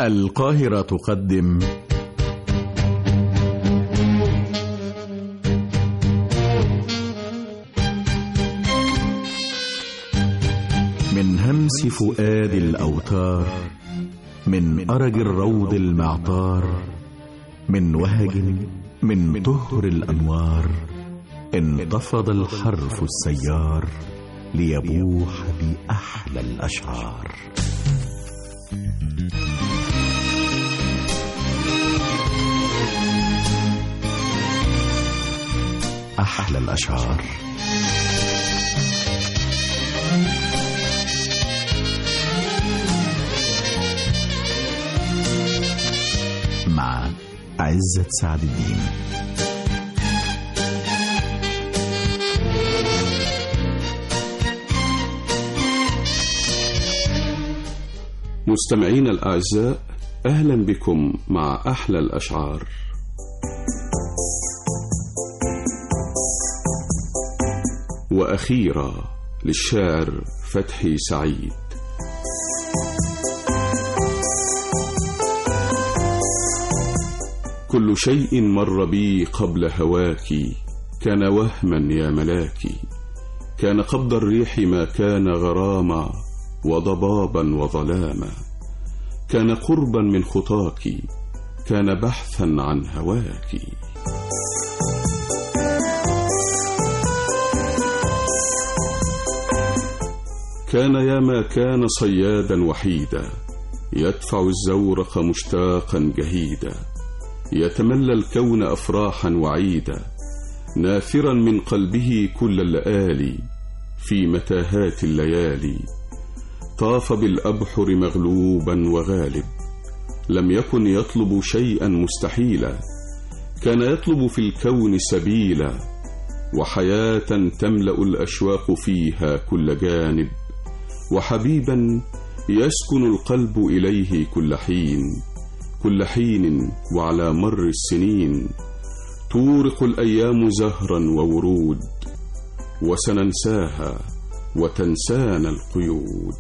القاهرة تقدم من همس فؤاد الأوتار، من أرج الروض المعطار، من وهج من طهر الأنوار، انتفض الحرف السيار ليبوح بأحلى الأشعار. أحلى الأشعار. مع عزت سعد الدين. مستمعين الأعزاء، أهلا بكم مع أحلى الأشعار. وأخيرا للشاعر فتحي سعيد. كل شيء مر بي قبل هواك كان وهما يا ملاكي، كان قبض الريح ما كان غراما وضبابا وظلاما، كان قربا من خطاك كان بحثا عن هواك. كان يا ما كان صيادا وحيدا يدفع الزورق مشتاقا جهيدا، يتملى الكون أفراحا وعيدا، نافرا من قلبه كل اللآلي في متاهات الليالي. طاف بالأبحر مغلوبا وغالب، لم يكن يطلب شيئا مستحيلا، كان يطلب في الكون سبيلا، وحياة تملأ الأشواق فيها كل جانب، وحبيبا يسكن القلب إليه كل حين، كل حين وعلى مر السنين تورق الأيام زهرا وورود، وسننساها وتنسانا القيود.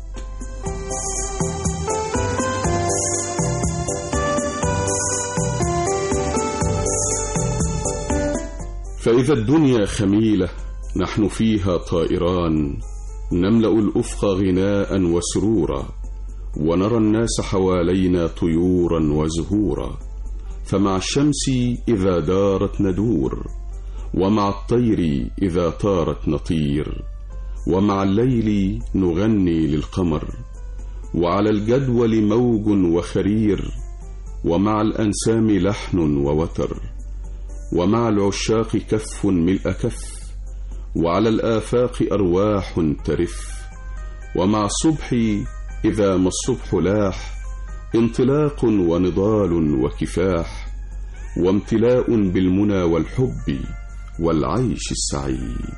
فإذا الدنيا خميلة نحن فيها طائران، نملأ الأفق غناء وسرورا، ونرى الناس حوالينا طيورا وزهورا. فمع الشمس إذا دارت ندور، ومع الطير إذا طارت نطير، ومع الليل نغني للقمر، وعلى الجدول موج وخرير، ومع الأنسام لحن ووتر، ومع العشاق كف ملء كف، وعلى الآفاق أرواح ترف. ومع الصبح إذا ما الصبح لاح، انطلاق ونضال وكفاح، وامتلاء بالمنى والحب والعيش السعيد.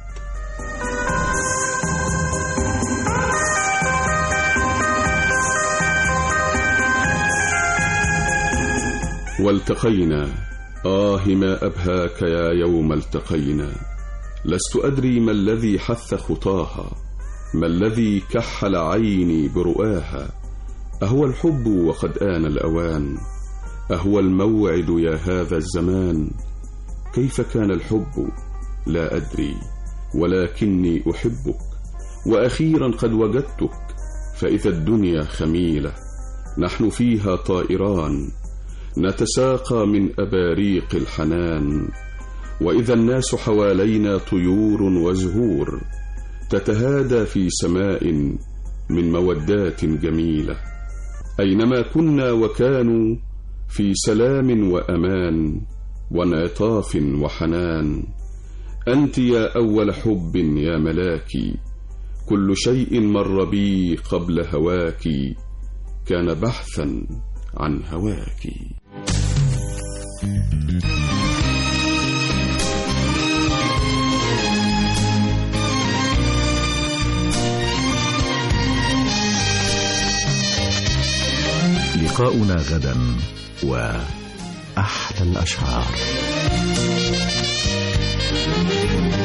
والتقينا، ما أبهاك يا يوم التقينا، لست أدري ما الذي حث خطاها، ما الذي كحل عيني برؤاها. أهو الحب وقد آن الأوان، أهو الموعد يا هذا الزمان. كيف كان الحب لا أدري، ولكني أحبك، وأخيرا قد وجدتك. فإذا الدنيا خميلة نحن فيها طائران، نتساقى من أباريق الحنان. وإذا الناس حوالينا طيور وزهور، تتهادى في سماء من مودات جميلة. أينما كنا وكانوا في سلام وأمان، وانعطاف وحنان. أنت يا أول حب يا ملاكي، كل شيء مر بي قبل هواك كان بحثا عن هواك. لقاؤنا غدا وأحلى الأشعار.